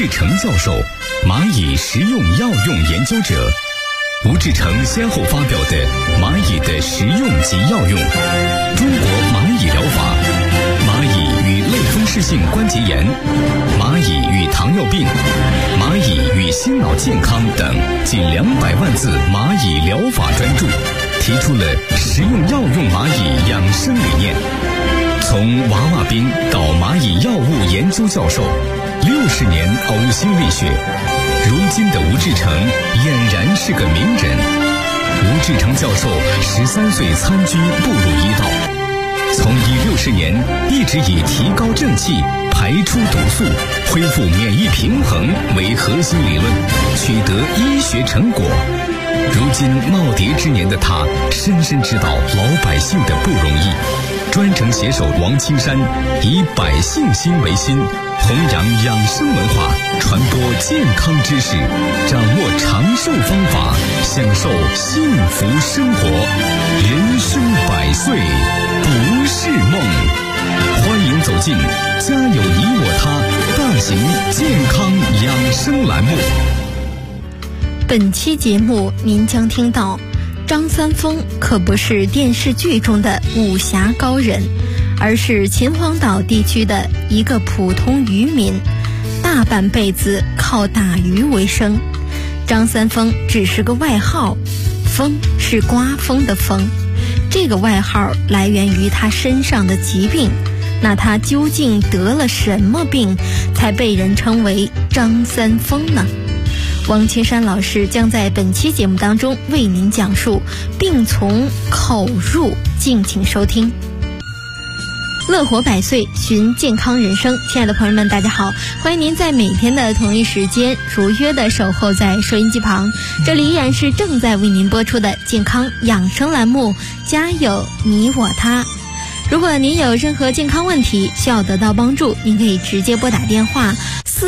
志成教授，蚂蚁食用药用研究者。吴志成先后发表的《蚂蚁的食用及药用》、《中国蚂蚁疗法》、《蚂蚁与类风湿性关节炎》、《蚂蚁与糖尿病》、《蚂蚁与心脑健康》等近200万字蚂蚁疗法专著，提出了食用药用蚂蚁养生理念。从娃娃兵到蚂蚁药物研究教授，60年呕心沥血，如今的吴志成俨然是个名人。吴志成教授13岁参军步入医道，从医60年一直以提高正气、排出毒素、恢复免疫平衡为核心理论，取得医学成果。如今耄耋之年的他，深深知道老百姓的不容易，专程携手王青山，以百姓心为心，弘扬养生文化，传播健康知识，掌握长寿方法，享受幸福生活。人生100岁不是梦。欢迎走进家有你我他大型健康养生栏目。 本期节目您将听到，张三丰可不是电视剧中的武侠高人，而是秦皇岛地区的一个普通渔民，大半辈子靠打鱼为生。张三丰只是个外号，风是刮风的风，这个外号来源于他身上的疾病。那他究竟得了什么病，才被人称为张三丰呢？王青山老师将在本期节目当中为您讲述，病从口入，敬请收听。乐活100岁，寻健康人生。亲爱的朋友们，大家好，欢迎您在每天的同一时间如约的守候在收音机旁，这里依然是正在为您播出的健康养生栏目，家有你我他。如果您有任何健康问题需要得到帮助，您可以直接拨打电话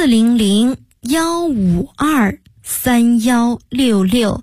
400-152-3166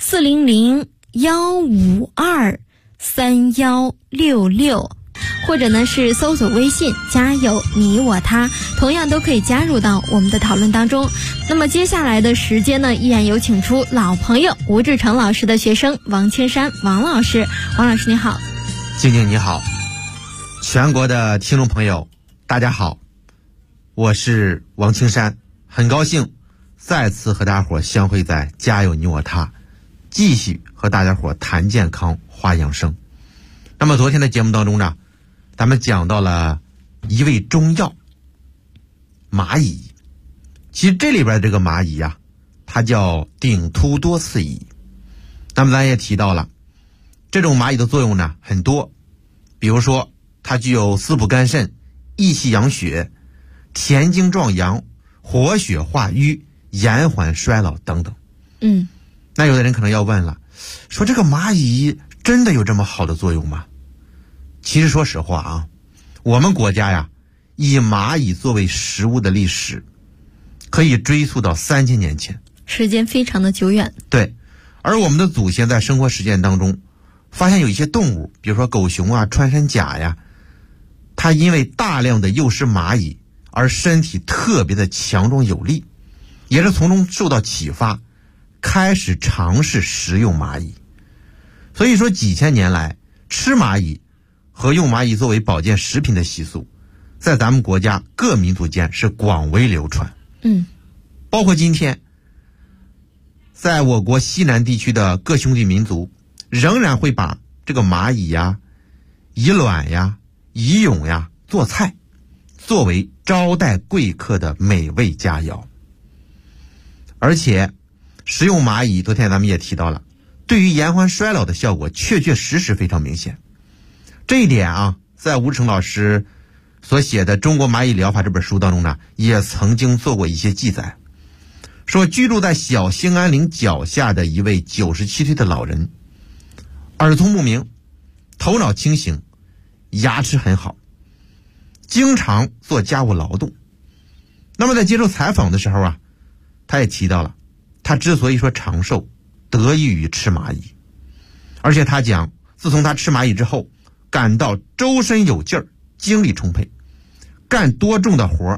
400-152-3166，或者呢是搜索微信家有你我他，同样都可以加入到我们的讨论当中。那么接下来的时间呢，依然有请出老朋友吴志成老师的学生王青山王老师。王老师你好。 静静你好，全国的听众朋友大家好，我是王青山，很高兴再次和大家伙相会在家有你我他，继续和大家伙谈健康话养生。那么昨天的节目当中呢，咱们讲到了一味中药蚂蚁。其实这里边这个蚂蚁啊，它叫顶突多刺蚁。那么咱也提到了这种蚂蚁的作用呢很多，比如说它具有滋补肝肾、益气养血、填精壮阳、活血化瘀、延缓衰老等等。那有的人可能要问了，说这个蚂蚁真的有这么好的作用吗？其实说实话啊，我们国家呀，以蚂蚁作为食物的历史可以追溯到3000年前， 时间非常的久远。 对，而我们的祖先在生活实践当中发现有一些动物，比如说狗熊啊、穿山甲呀，它因为大量的诱食蚂蚁而身体特别的强壮有力，也是从中受到启发，开始尝试食用蚂蚁。所以说几千年来，吃蚂蚁和用蚂蚁作为保健食品的习俗，在咱们国家各民族间是广为流传。包括今天在我国西南地区的各兄弟民族仍然会把这个蚂蚁呀、蚁卵呀、蚁蛹呀做菜，作为招待贵客的美味佳肴。而且食用蚂蚁，昨天咱们也提到了，对于延缓衰老的效果确确实实非常明显。这一点啊，在吴志成老师所写的《中国蚂蚁疗法》这本书当中呢，也曾经做过一些记载，说居住在小兴安岭脚下的一位97岁的老人，耳聪目明，头脑清醒，牙齿很好，经常做家务劳动。那么在接受采访的时候啊，他也提到了他之所以说长寿，得益于吃蚂蚁。而且他讲，自从他吃蚂蚁之后，感到周身有劲儿，精力充沛，干多重的活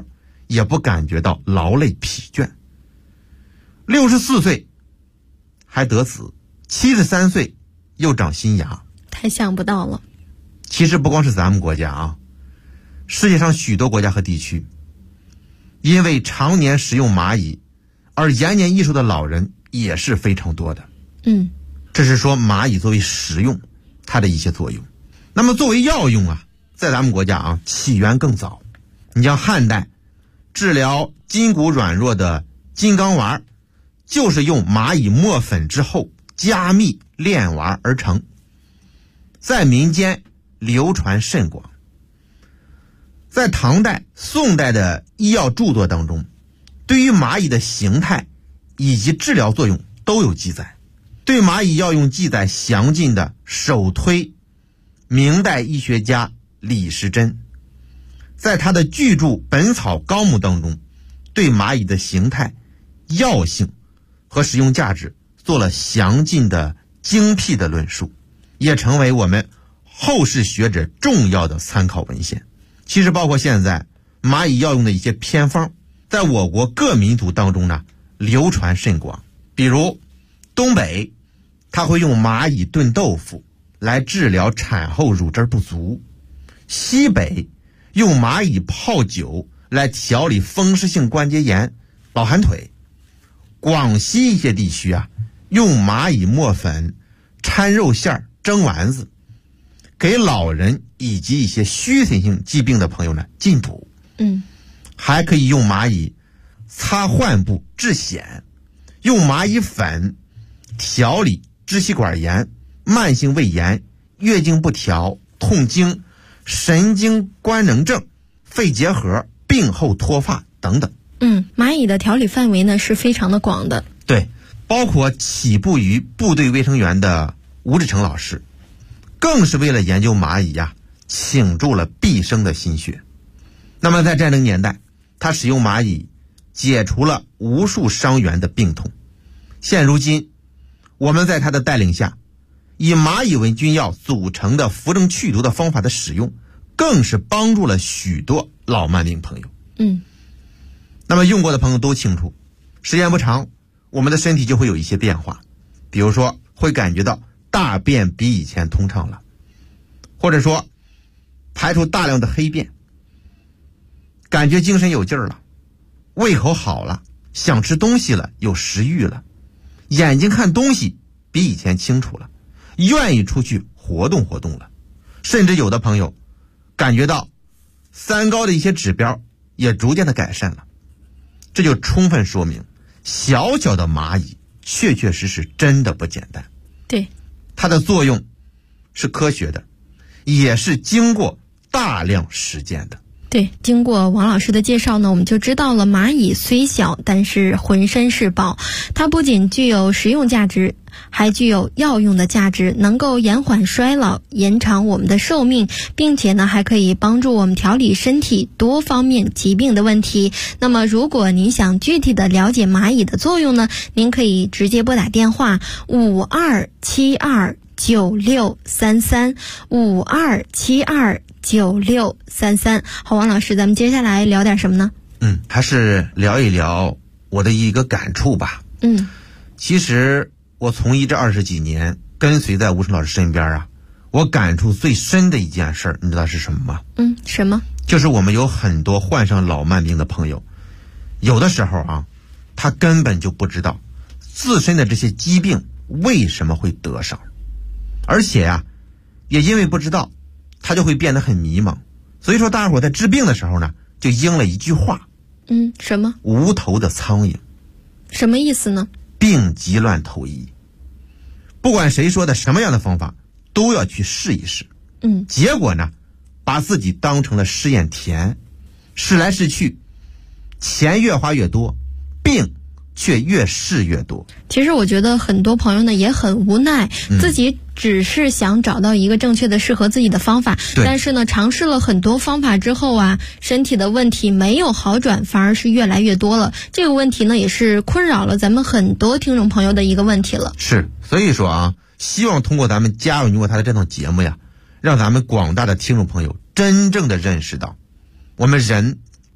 也不感觉到劳累疲倦。64岁还得子，73岁又长新芽， 太想不到了。 其实不光是咱们国家啊，世界上许多国家和地区，因为常年食用蚂蚁而延年益寿的老人也是非常多的。这是说蚂蚁作为食用它的一些作用。那么作为药用啊，在咱们国家啊起源更早。你像汉代治疗筋骨软弱的金刚丸，就是用蚂蚁磨粉之后加蜜炼丸而成，在民间流传甚广。在唐代、宋代的医药著作当中，对于蚂蚁的形态以及治疗作用都有记载。对蚂蚁药用记载详尽的首推明代医学家李时珍，在他的巨著《本草纲目》当中，对蚂蚁的形态、药性和使用价值做了详尽的精辟的论述，也成为我们后世学者重要的参考文献。其实包括现在蚂蚁药用的一些偏方，在我国各民族当中呢流传甚广。比如东北，他会用蚂蚁炖豆腐来治疗产后乳汁不足；西北用蚂蚁泡酒来调理风湿性关节炎、老寒腿；广西一些地区啊，用蚂蚁磨粉掺肉馅蒸丸子，给老人以及一些虚损性疾病的朋友呢进补。还可以用蚂蚁擦患部治癣，用蚂蚁粉调理支气管炎、慢性胃炎、月经不调、痛经、神经官能症、肺结核、病后脱发等等。 蚂蚁的调理范围呢是非常的广的。 对，包括起步于部队卫生员的吴志成老师，更是为了研究蚂蚁呀，倾注了毕生的心血。那么在战争年代，他使用蚂蚁解除了无数伤员的病痛。现如今，我们在他的带领下，以蚂蚁为君药组成的扶正祛毒的方法的使用，更是帮助了许多老慢病朋友。那么用过的朋友都清楚，时间不长，我们的身体就会有一些变化，比如说会感觉到大便比以前通畅了，或者说排出大量的黑便，感觉精神有劲儿了，胃口好了，想吃东西了，有食欲了，眼睛看东西比以前清楚了，愿意出去活动活动了，甚至有的朋友感觉到三高的一些指标也逐渐的改善了。这就充分说明小小的蚂蚁确确实实真的不简单。 对， 它的作用是科学的，也是经过大量实践的。 对，经过王老师的介绍呢，我们就知道了蚂蚁虽小，但是浑身是宝。它不仅具有食用价值，还具有药用的价值，能够延缓衰老，延长我们的寿命，并且呢，还可以帮助我们调理身体多方面疾病的问题。那么，如果您想具体的了解蚂蚁的作用呢，您可以直接拨打电话5272963352729633。好，王老师，咱们接下来聊点什么呢？ 还是聊一聊我的一个感触吧。其实我从医这20几年，跟随在吴成老师身边啊，我感触最深的一件事，你知道是什么吗？ 什么？ 就是我们有很多患上老慢病的朋友，有的时候啊，他根本就不知道自身的这些疾病为什么会得上，而且啊，也因为不知道，他就会变得很迷茫。所以说大家伙在治病的时候呢，就应了一句话。 什么？ 无头的苍蝇。 什么意思呢？ 病急乱投医。不管谁说的什么样的方法，都要去试一试。结果呢，把自己当成了试验田，试来试去，钱越花越多，病却越试越多。 其实我觉得很多朋友呢也很无奈，自己只是想找到一个正确的适合自己的方法，但是呢尝试了很多方法之后啊，身体的问题没有好转，反而是越来越多了。这个问题呢也是困扰了咱们很多听众朋友的一个问题了。 是，所以说啊，希望通过咱们加入你我他的这档节目呀，让咱们广大的听众朋友真正的认识到，我们人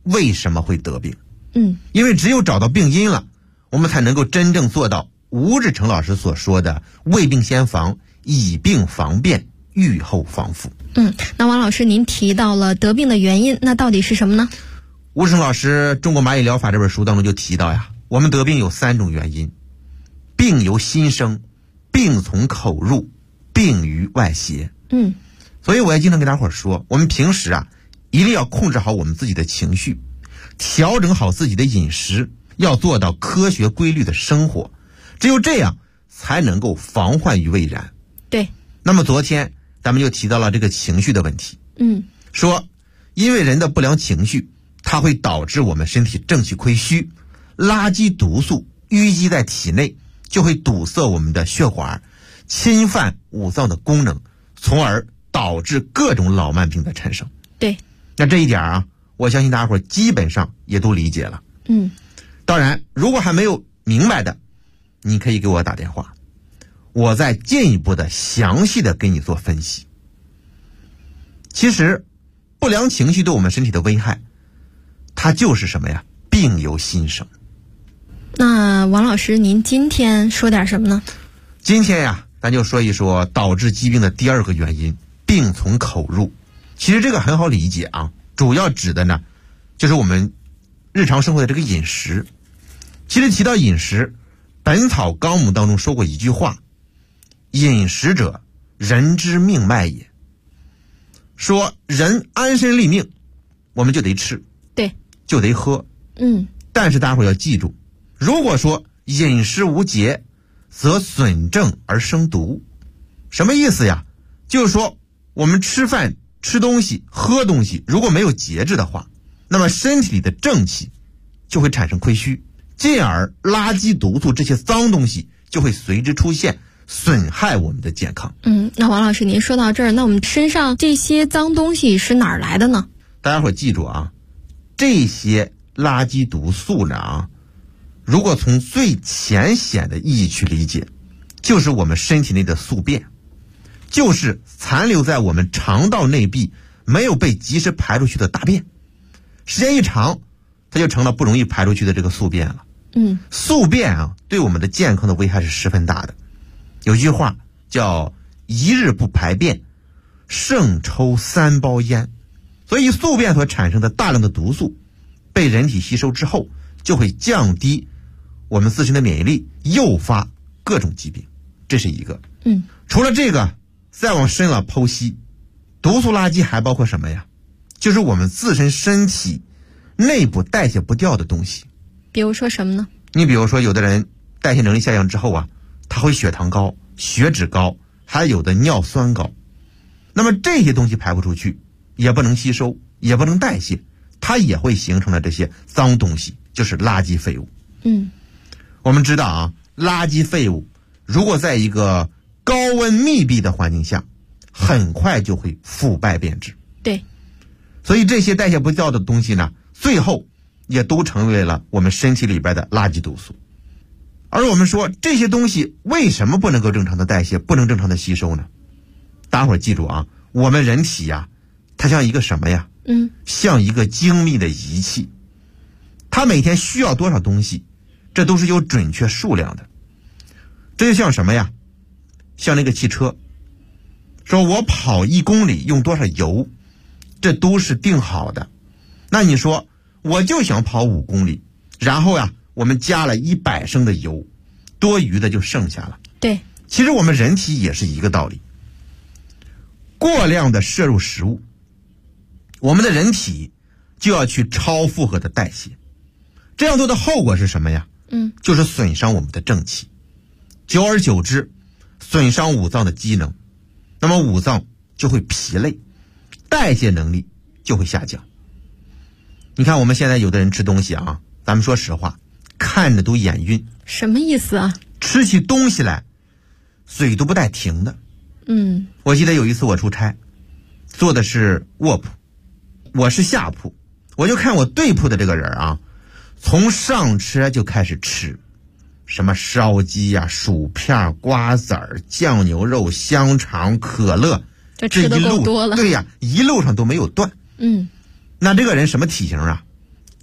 为什么会得病。 因为只有找到病因了，我们才能够真正做到吴志诚老师所说的未病先防，以病防变，预后防复。 那王老师您提到了得病的原因，那到底是什么呢？ 吴志诚老师《中国蚂蚁疗法》这本书当中就提到呀，我们得病有3种原因：病由心生，病从口入，病于外邪。所以我也经常跟大伙说，我们平时啊一定要控制好我们自己的情绪，调整好自己的饮食，要做到科学规律的生活，只有这样才能够防患于未然。 对。 那么昨天咱们就提到了这个情绪的问题。说因为人的不良情绪，它会导致我们身体正气亏虚，垃圾毒素淤积在体内，就会堵塞我们的血管，侵犯五脏的功能，从而导致各种老慢病的产生。 对。 那这一点啊，我相信大家伙基本上也都理解了。当然如果还没有明白的，你可以给我打电话，我再进一步的详细的给你做分析。其实不良情绪对我们身体的危害，它就是什么呀？病由心生。 那王老师您今天说点什么呢？ 今天呀，咱就说一说导致疾病的第2个原因，病从口入。其实这个很好理解啊，主要指的呢就是我们日常生活的这个饮食。其实提到饮食，本草纲目当中说过一句话，饮食者人之命脉也。说人安身立命，我们就得吃， 对， 就得喝。但是大家伙要记住，如果说饮食无节，则损正而生毒。什么意思呀？就是说我们吃饭吃东西喝东西如果没有节制的话，那么身体里的正气就会产生亏虚，进而垃圾毒素这些脏东西就会随之出现，损害我们的健康。 那王老师您说到这儿，那我们身上这些脏东西是哪儿来的呢？ 大家伙记住啊，这些垃圾毒素呢如果从最浅显的意义去理解，就是我们身体内的宿便，就是残留在我们肠道内壁没有被及时排出去的大便，时间一长它就成了不容易排出去的这个宿便了。宿便啊对我们的健康的危害是十分大的。有句话叫一日不排便，胜抽3包烟。所以宿便所产生的大量的毒素被人体吸收之后，就会降低我们自身的免疫力，诱发各种疾病。这是一个。除了这个，再往深了剖析，毒素垃圾还包括什么呀？就是我们自身身体内部代谢不掉的东西。 比如说什么呢？ 你比如说有的人代谢能力下降之后啊，他会血糖高、血脂高，还有的尿酸高。那么这些东西排不出去，也不能吸收，也不能代谢，它也会形成了这些脏东西，就是垃圾废物。我们知道啊，垃圾废物如果在一个高温密闭的环境下，很快就会腐败变质。 对。 所以这些代谢不掉的东西呢，最后也都成为了我们身体里边的垃圾毒素。而我们说这些东西为什么不能够正常的代谢，不能正常的吸收呢？大伙儿记住啊，我们人体呀，它像一个什么呀？像一个精密的仪器，它每天需要多少东西，这都是有准确数量的。这就像什么呀？像那个汽车，说我跑1公里用多少油，这都是定好的。那你说我就想跑5公里，然后呀我们加了100升的油，多余的就剩下了。 对。 其实我们人体也是一个道理，过量的摄入食物，我们的人体就要去超负荷的代谢，这样做的后果是什么呀？就是损伤我们的正气，久而久之损伤五脏的机能，那么五脏就会疲累，代谢能力就会下降。你看我们现在有的人吃东西啊，咱们说实话，看着都眼晕。 什么意思啊？ 吃起东西来嘴都不带停的。我记得有一次我出差，坐的是卧铺，我是下铺，我就看我对铺的这个人啊，从上车就开始吃什么烧鸡呀、薯片、瓜子儿、酱牛肉、香肠、可乐， 这吃的够多了。 对呀，一路上都没有断。 嗯， 那这个人什么体型啊？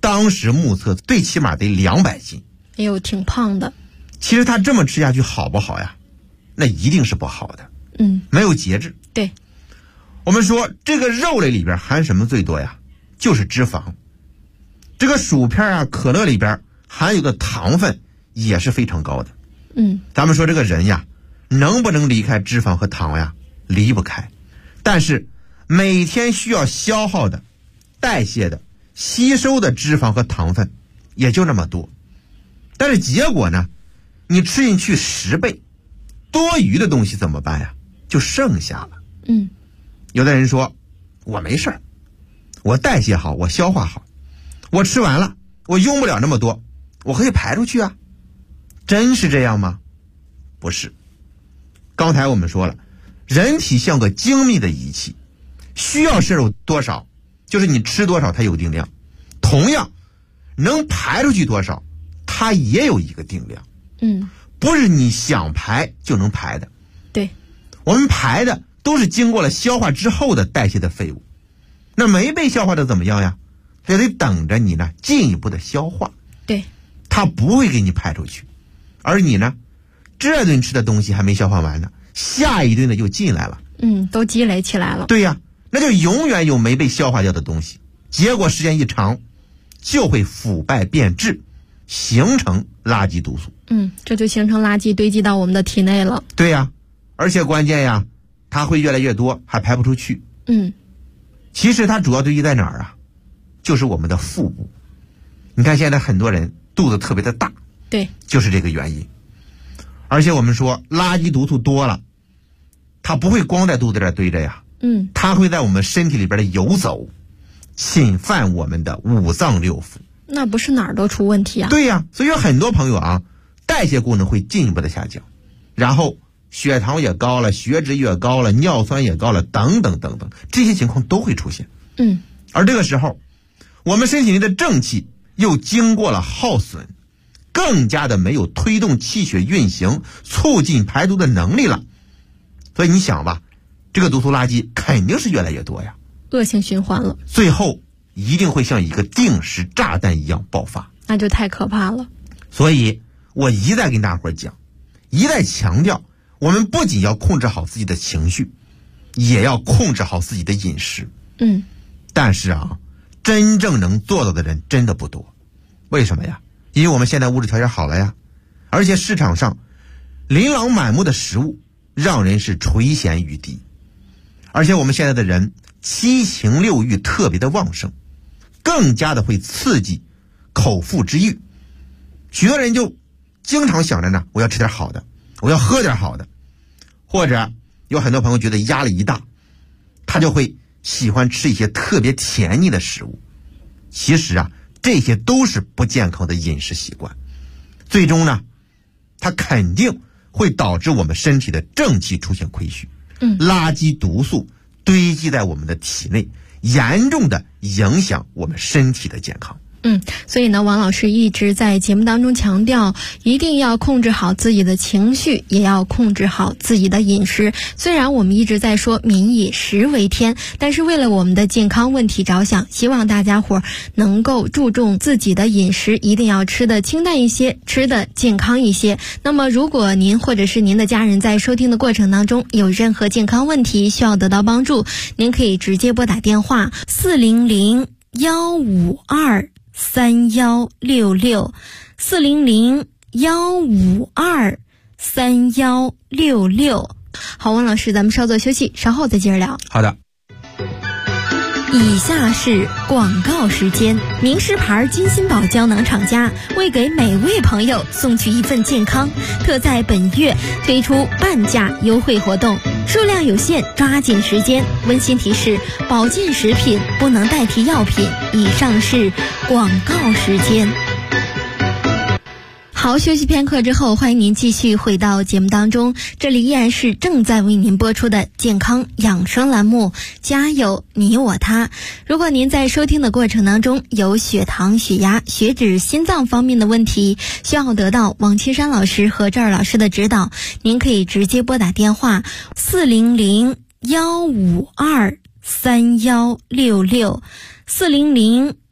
当时目测最起码得200斤。 哎呦，挺胖的。 其实他这么吃下去好不好呀？那一定是不好的。没有节制。 对。 我们说这个肉类里边含什么最多呀？就是脂肪。这个薯片啊、可乐里边含有的糖分也是非常高的。咱们说这个人呀，能不能离开脂肪和糖呀？离不开。但是每天需要消耗的、代谢的、吸收的脂肪和糖分也就那么多。但是结果呢，你吃进去10倍，多余的东西怎么办呀？就剩下了。有的人说我没事儿，我代谢好，我消化好，我吃完了我用不了那么多，我可以排出去啊。真是这样吗？不是。刚才我们说了，人体像个精密的仪器，需要摄入多少就是你吃多少它有定量，同样能排出去多少它也有一个定量。不是你想排就能排的。 对， 我们排的都是经过了消化之后的代谢的废物，那没被消化的怎么样呀？它得等着你呢进一步的消化。 对， 它不会给你排出去。而你呢，这顿吃的东西还没消化完呢，下一顿的又进来了。 都积累起来了。 对呀，那就永远有没被消化掉的东西，结果时间一长就会腐败变质，形成垃圾毒素。 这就形成垃圾堆积到我们的体内了。 对呀，而且关键呀，它会越来越多，还排不出去。其实它主要堆积在哪儿啊？就是我们的腹部。你看现在很多人肚子特别的大， 对， 就是这个原因。而且我们说垃圾毒素多了，它不会光在肚子这儿堆着呀，它会在我们身体里边的游走，侵犯我们的五脏六腑。 那不是哪儿都出问题啊？ 对呀，所以有很多朋友啊，代谢功能会进一步的下降，然后血糖也高了，血脂也高了，尿酸也高了，等等等等，这些情况都会出现。而这个时候我们身体里的正气又经过了耗损，更加的没有推动气血运行、促进排毒的能力了。所以你想吧，这个毒素垃圾肯定是越来越多呀， 恶性循环了， 最后一定会像一个定时炸弹一样爆发， 那就太可怕了。 所以我一再跟大伙讲，一再强调，我们不仅要控制好自己的情绪，也要控制好自己的饮食。但是啊，真正能做到的人真的不多。为什么呀？因为我们现在物质条件好了呀，而且市场上琳琅满目的食物让人是垂涎欲滴，而且我们现在的人七情六欲特别的旺盛，更加的会刺激口腹之欲。许多人就经常想着呢，我要吃点好的，我要喝点好的，或者有很多朋友觉得压力一大，他就会喜欢吃一些特别甜腻的食物。其实啊，这些都是不健康的饮食习惯，最终呢，它肯定会导致我们身体的正气出现亏虚，垃圾毒素堆积在我们的体内，严重的影响我们身体的健康。 所以呢，王老师一直在节目当中强调，一定要控制好自己的情绪，也要控制好自己的饮食。虽然我们一直在说民以食为天，但是为了我们的健康问题着想，希望大家伙能够注重自己的饮食，一定要吃的清淡一些，吃的健康一些。那么如果您或者是您的家人在收听的过程当中有任何健康问题需要得到帮助，您可以直接拨打电话400-152-3166，400-152-3166。好，王老师，咱们稍作休息，稍后再接着聊。 好的。 以下是广告时间。名师牌金心宝胶囊厂家为给每位朋友送去一份健康，特在本月推出半价优惠活动，数量有限，抓紧时间。温馨提示：保健食品不能代替药品。以上是广告时间。好，休息片刻之后，欢迎您继续回到节目当中，这里依然是正在为您播出的健康养生栏目，家有你我他。如果您在收听的过程当中有血糖、血压、血脂、心脏方面的问题，需要得到王青山老师和赵老师的指导，您可以直接拨打电话400-152-3166，400-152-3166。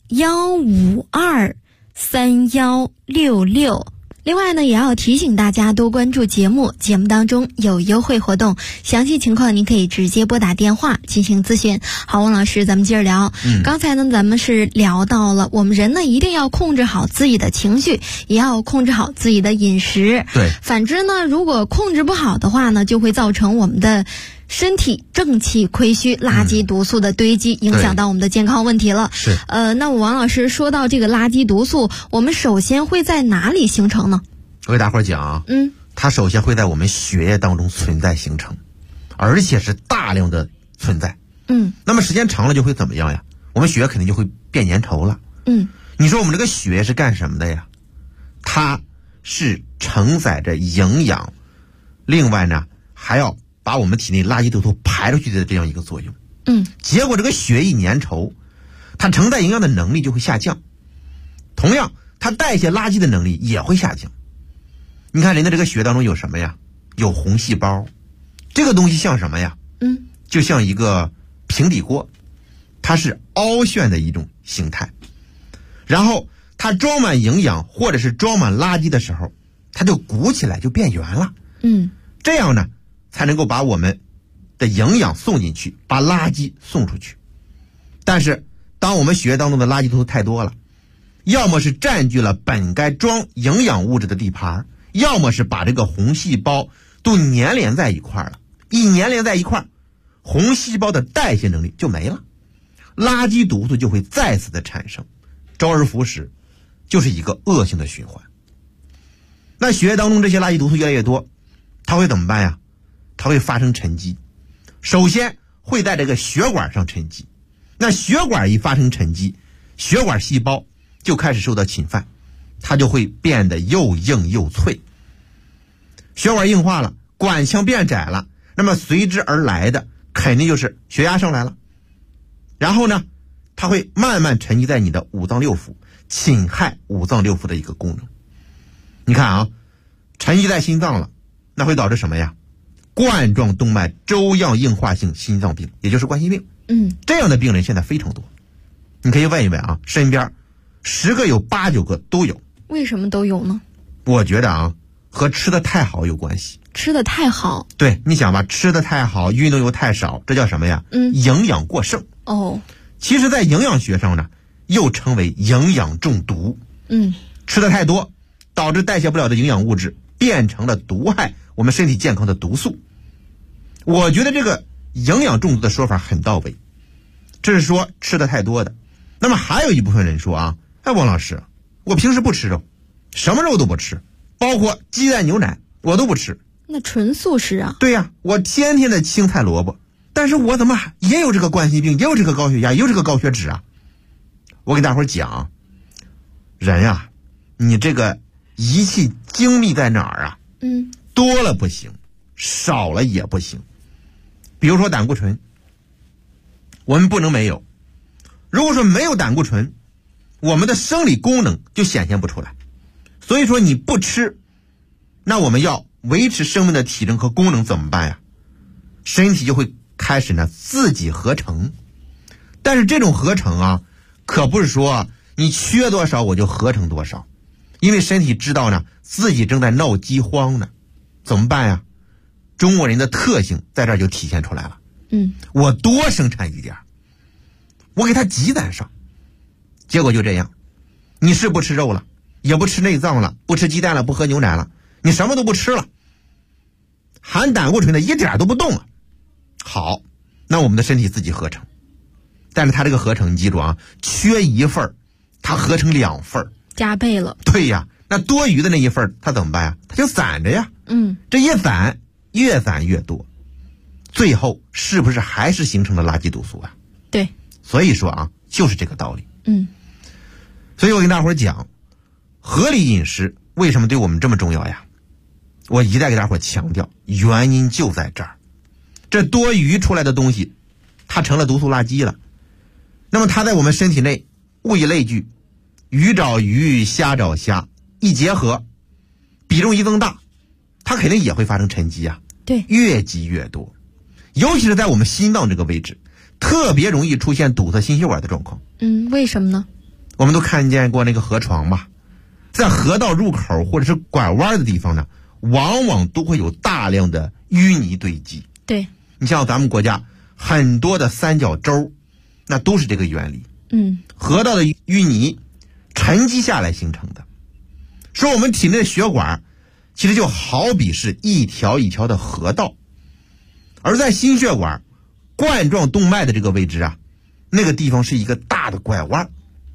1523166。另外呢，也要提醒大家多关注节目，节目当中有优惠活动，详细情况您可以直接拨打电话进行咨询。好，王老师，咱们接着聊。刚才呢，咱们是聊到了我们人呢一定要控制好自己的情绪，也要控制好自己的饮食。 对， 反之呢，如果控制不好的话呢，就会造成我们的身体正气亏虚，垃圾毒素的堆积，影响到我们的健康问题了。 是。 那我王老师说到这个垃圾毒素，我们首先会在哪里形成呢？ 我给大伙儿讲啊，它首先会在我们血液当中存在形成，而且是大量的存在。那么时间长了就会怎么样呀？我们血液肯定就会变粘稠了。你说我们这个血液是干什么的呀？它是承载着营养，另外呢还要把我们体内垃圾毒素排出去的这样一个作用。结果这个血一粘稠，它承载营养的能力就会下降，同样它代谢垃圾的能力也会下降。你看人的这个血当中有什么呀？有红细胞，这个东西像什么呀？就像一个平底锅，它是凹陷的一种形态，然后它装满营养或者是装满垃圾的时候，它就鼓起来就变圆了。这样呢才能够把我们的营养送进去，把垃圾送出去。但是当我们血液当中的垃圾毒素太多了，要么是占据了本该装营养物质的地盘，要么是把这个红细胞都粘连在一块了，一粘连在一块，红细胞的代谢能力就没了，垃圾毒素就会再次的产生，周而复始，就是一个恶性的循环。那血液当中这些垃圾毒素越来越多，它会怎么办呀？它会发生沉积，首先会在这个血管上沉积，那血管一发生沉积，血管细胞就开始受到侵犯，它就会变得又硬又脆。血管硬化了，管腔变窄了，那么随之而来的肯定就是血压上来了，然后呢它会慢慢沉积在你的五脏六腑，侵害五脏六腑的一个功能。你看啊，沉积在心脏了，那会导致什么呀？冠状动脉粥样硬化性心脏病，也就是冠心病。这样的病人现在非常多，你可以问一问啊，身边10个有8、9个都有。 为什么都有呢？ 我觉得啊，和吃的太好有关系。 吃的太好？对， 你想吧，吃的太好，运动又太少，这叫什么呀？营养过剩。其实在营养学上呢，又称为营养中毒。吃的太多，导致代谢不了的营养物质变成了毒害我们身体健康的毒素。我觉得这个营养中毒的说法很到位，这是说吃的太多的。那么还有一部分人说啊，王老师，我平时不吃肉，什么肉都不吃，包括鸡蛋牛奶我都不吃。 那纯素食啊？ 对呀，我天天的青菜萝卜，但是我怎么也有这个冠心病，也有这个高血压，也有这个高血脂啊？我给大伙儿讲，人啊，你这个仪器精密在哪儿啊？多了不行，少了也不行。比如说胆固醇，我们不能没有。如果说没有胆固醇，我们的生理功能就显现不出来。所以说你不吃，那我们要维持生命的体征和功能怎么办呀？身体就会开始呢自己合成。但是这种合成啊，可不是说你缺多少我就合成多少，因为身体知道呢自己正在闹饥荒呢，怎么办呀？中国人的特性在这儿就体现出来了。我多生产一点，我给它积攒上，结果就这样，你是不吃肉了，也不吃内脏了，不吃鸡蛋了，不喝牛奶了，你什么都不吃了，含胆固醇的一点都不动了。好，那我们的身体自己合成，但是它这个合成你记住啊，缺一份它合成2份， 加倍了。 对呀，那多余的那一份它怎么办呀？它就攒着呀。这一攒越攒越多，最后是不是还是形成了垃圾毒素啊？ 对， 所以说啊，就是这个道理。所以我跟大伙儿讲，合理饮食为什么对我们这么重要呀？我一再给大伙儿强调，原因就在这儿。这多余出来的东西，它成了毒素垃圾了。那么它在我们身体内，物以类聚，鱼找鱼，虾找虾，一结合，比重一增大，它肯定也会发生沉积啊。 对， 越积越多，尤其是在我们心脏这个位置，特别容易出现堵塞心血管的状况。 为什么呢？ 我们都看见过那个河床吧，在河道入口或者是拐弯的地方呢，往往都会有大量的淤泥堆积。 对， 你像咱们国家很多的三角洲，那都是这个原理。河道的淤泥沉积下来形成的。说我们体内的血管其实就好比是一条一条的河道，而在心血管冠状动脉的这个位置啊，那个地方是一个大的拐弯，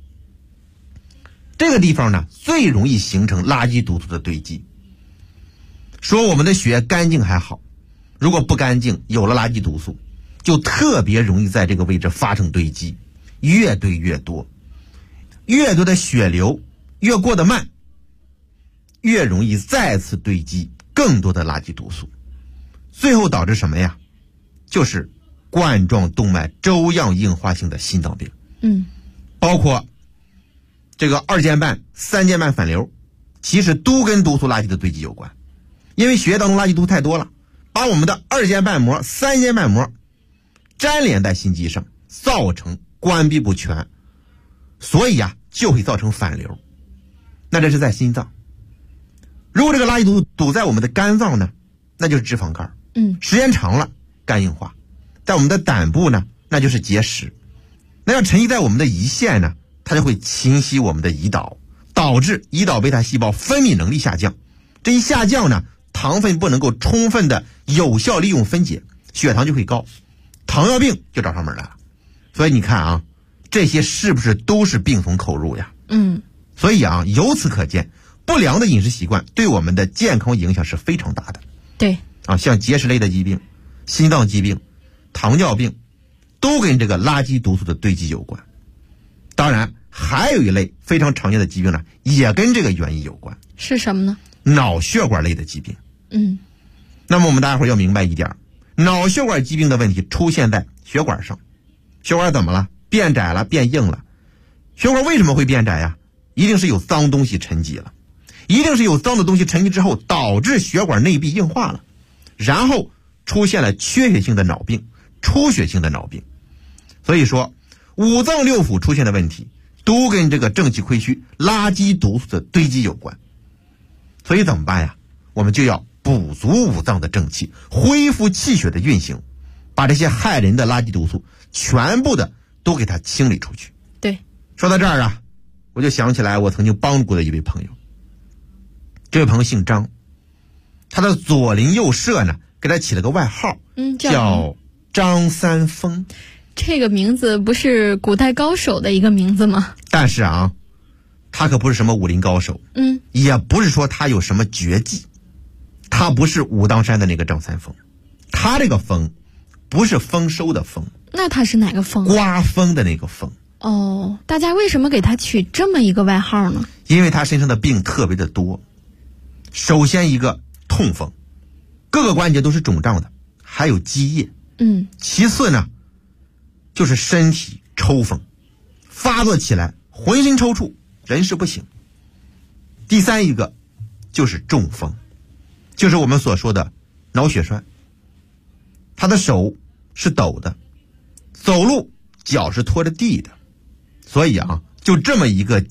这个地方呢最容易形成垃圾毒素的堆积。说我们的血干净还好，如果不干净有了垃圾毒素，就特别容易在这个位置发生堆积，越堆越多，越多的血流越过得慢，越容易再次堆积更多的垃圾毒素，最后导致什么呀？就是冠状动脉粥样硬化性的心脏病。包括这个二尖瓣、三尖瓣反流，其实都跟毒素垃圾的堆积有关。因为血液当中垃圾毒素太多了，把我们的二尖瓣膜、三尖瓣膜粘连在心肌上，造成关闭不全，所以就会造成反流。那这是在心脏。如果这个垃圾毒素堵在我们的肝脏呢，那就是脂肪肝。时间长了肝硬化。在我们的胆部呢，那就是结石。那要沉积在我们的胰腺呢，它就会侵袭我们的胰岛，导致胰岛贝塔细胞分泌能力下降。这一下降呢，糖分不能够充分的有效利用分解，血糖就会高，糖尿病就找上门来了。所以你看啊，这些是不是都是病从口入呀？所以由此可见，不良的饮食习惯对我们的健康影响是非常大的。 对像结石类的疾病、心脏疾病、糖尿病都跟这个垃圾毒素的堆积有关。当然还有一类非常常见的疾病呢，也跟这个原因有关。 是什么呢？ 脑血管类的疾病。那么我们大家伙要明白一点，脑血管疾病的问题出现在血管上。血管怎么了？变窄了，变硬了。血管为什么会变窄呀？一定是有脏东西沉积了，一定是有脏的东西沉积之后导致血管内壁硬化了，然后出现了缺血性的脑病、出血性的脑病。所以说五脏六腑出现的问题都跟这个正气亏虚、垃圾毒素的堆积有关。所以怎么办呀？我们就要补足五脏的正气，恢复气血的运行，把这些害人的垃圾毒素全部的都给它清理出去。 对， 说到这儿我就想起来我曾经帮助过的一位朋友。这位朋友姓张，他的左邻右舍呢给他起了个外号，叫张三丰。 这个名字不是古代高手的一个名字吗？ 但是他可不是什么武林高手，也不是说他有什么绝技，他不是武当山的那个张三丰，他这个丰不是丰收的丰， 那他是哪个丰？ 刮风的那个风。 大家为什么给他取这么一个外号呢？ 因为他身上的病特别的多。首先一个痛风，各个关节都是肿胀的，还有积液。其次呢就是身体抽风，发作起来浑身抽搐，人事不省。第三一个就是中风，就是我们所说的脑血栓。他的手是抖的，走路脚是拖着地的，所以就这么一个